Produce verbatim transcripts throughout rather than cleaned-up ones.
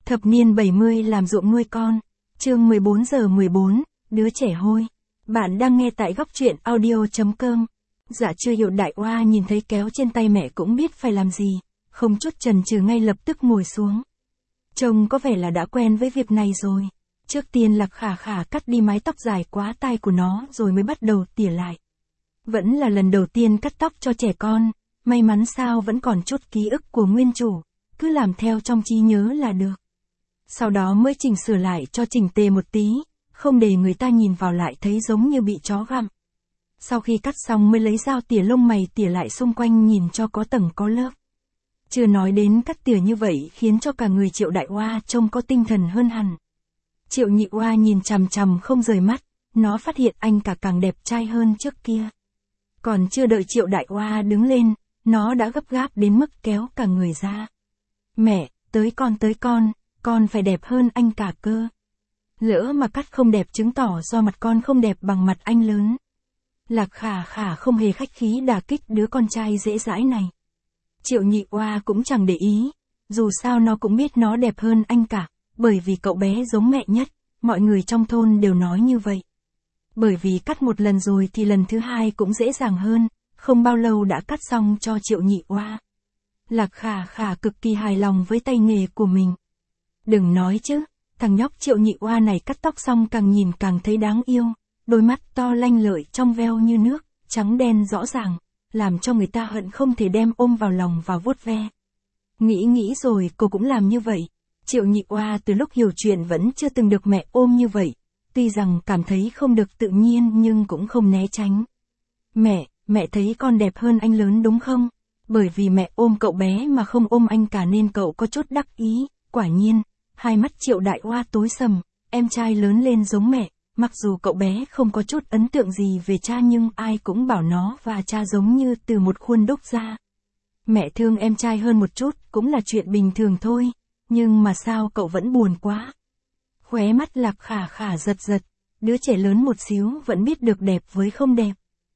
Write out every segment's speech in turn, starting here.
Thập niên bảy mươi làm ruộng nuôi con. Chương mười bốn giờ mười bốn, đứa trẻ hôi. Bạn đang nghe tại góc truyện audio chấm com. Dạ chưa hiểu đại oa nhìn thấy kéo trên tay mẹ cũng biết phải làm gì, không chút chần chừ ngay lập tức ngồi xuống. Trông có vẻ là đã quen với việc này rồi. Trước tiên Lạc Khả Khả cắt đi mái tóc dài quá tai của nó rồi mới bắt đầu tỉa lại. Vẫn là lần đầu tiên cắt tóc cho trẻ con, may mắn sao vẫn còn chút ký ức của nguyên chủ, cứ làm theo trong trí nhớ là được. Sau đó mới chỉnh sửa lại cho chỉnh tề một tí, không để người ta nhìn vào lại thấy giống như bị chó gặm. Sau khi cắt xong mới lấy dao tỉa lông mày tỉa lại xung quanh nhìn cho có tầng có lớp. Chưa nói đến cắt tỉa như vậy khiến cho cả người Triệu Đại Oa trông có tinh thần hơn hẳn. Triệu Nhị Oa nhìn chằm chằm không rời mắt, nó phát hiện anh cả càng đẹp trai hơn trước kia. Còn chưa đợi Triệu Đại Oa đứng lên, nó đã gấp gáp đến mức kéo cả người ra. Mẹ, tới con tới con, con phải đẹp hơn anh cả cơ. Lỡ mà cắt không đẹp chứng tỏ do mặt con không đẹp bằng mặt anh lớn. Lạc Khả Khả không hề khách khí đả kích đứa con trai dễ dãi này. Triệu Nhị Oa cũng chẳng để ý, dù sao nó cũng biết nó đẹp hơn anh cả, bởi vì cậu bé giống mẹ nhất, mọi người trong thôn đều nói như vậy. Bởi vì cắt một lần rồi thì lần thứ hai cũng dễ dàng hơn, không bao lâu đã cắt xong cho Triệu Nhị Oa. Lạc Khả Khả cực kỳ hài lòng với tay nghề của mình. Đừng nói chứ, thằng nhóc Triệu Nhị Oa này cắt tóc xong càng nhìn càng thấy đáng yêu, đôi mắt to lanh lợi trong veo như nước, trắng đen rõ ràng, làm cho người ta hận không thể đem ôm vào lòng và vuốt ve. Nghĩ nghĩ rồi cô cũng làm như vậy. Triệu Nhị Oa từ lúc hiểu chuyện vẫn chưa từng được mẹ ôm như vậy, tuy rằng cảm thấy không được tự nhiên nhưng cũng không né tránh. Mẹ, mẹ thấy con đẹp hơn anh lớn đúng không? Bởi vì mẹ ôm cậu bé mà không ôm anh cả nên cậu có chút đắc ý. Quả nhiên, hai mắt Triệu Đại Oa tối sầm, em trai lớn lên giống mẹ, mặc dù cậu bé không có chút ấn tượng gì về cha nhưng ai cũng bảo nó và cha giống như từ một khuôn đúc ra. Mẹ thương em trai hơn một chút cũng là chuyện bình thường thôi, nhưng mà sao cậu vẫn buồn quá? Khóe mắt Lạc Khả Khả giật giật, đứa trẻ lớn một xíu vẫn biết được đẹp với không đẹp.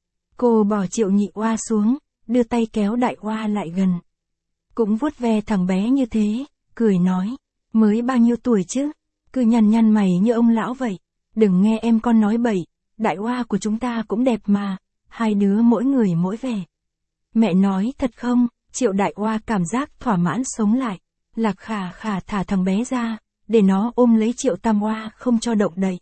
Cô bỏ Triệu Nhị Oa xuống, đưa tay kéo Đại Oa lại gần. Cũng vuốt ve thằng bé như thế, cười nói, mới bao nhiêu tuổi chứ, cứ nhăn nhăn mày như ông lão vậy, đừng nghe em con nói bậy, Đại Oa của chúng ta cũng đẹp mà, hai đứa mỗi người mỗi vẻ. Mẹ nói thật không? Triệu Đại Oa cảm giác thỏa mãn sống lại. Lạc Khả Khả thả thằng bé ra, để nó ôm lấy Triệu Tam Oa không cho động đậy.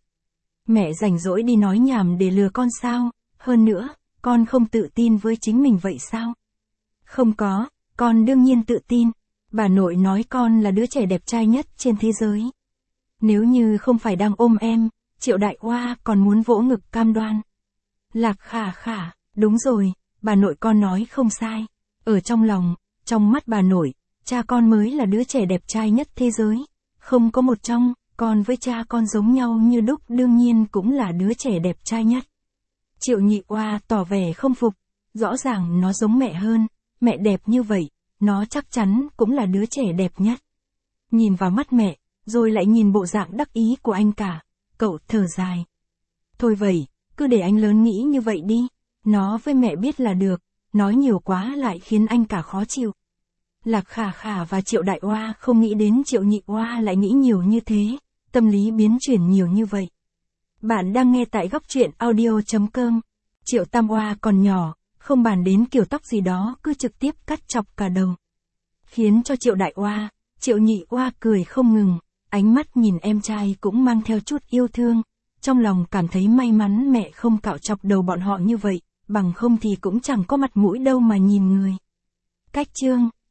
Mẹ rảnh rỗi đi nói nhảm để lừa con sao? Hơn nữa, con không tự tin với chính mình vậy sao? Không có, con đương nhiên tự tin. Bà nội nói con là đứa trẻ đẹp trai nhất trên thế giới. Nếu như không phải đang ôm em, Triệu Đại Oa còn muốn vỗ ngực cam đoan. Lạc Khả Khả, đúng rồi, bà nội con nói không sai. Ở trong lòng, trong mắt bà nội, cha con mới là đứa trẻ đẹp trai nhất thế giới. Không có một trong, con với cha con giống nhau như đúc đương nhiên cũng là đứa trẻ đẹp trai nhất. Triệu Nhị Oa tỏ vẻ không phục, rõ ràng nó giống mẹ hơn, mẹ đẹp như vậy, nó chắc chắn cũng là đứa trẻ đẹp nhất. Nhìn vào mắt mẹ, rồi lại nhìn bộ dạng đắc ý của anh cả, cậu thở dài. Thôi vậy, cứ để anh lớn nghĩ như vậy đi, nó với mẹ biết là được, nói nhiều quá lại khiến anh cả khó chịu. Lạc Khả Khả và Triệu Đại Oa không nghĩ đến Triệu Nhị Oa lại nghĩ nhiều như thế, tâm lý biến chuyển nhiều như vậy. Bạn đang nghe tại góc truyện audio chấm com. Triệu Tam Oa còn nhỏ, không bàn đến kiểu tóc gì đó cứ trực tiếp cắt chọc cả đầu. Khiến cho Triệu Đại Oa, Triệu Nhị Oa cười không ngừng, ánh mắt nhìn em trai cũng mang theo chút yêu thương, trong lòng cảm thấy may mắn mẹ không cạo chọc đầu bọn họ như vậy, bằng không thì cũng chẳng có mặt mũi đâu mà nhìn người. Cách chương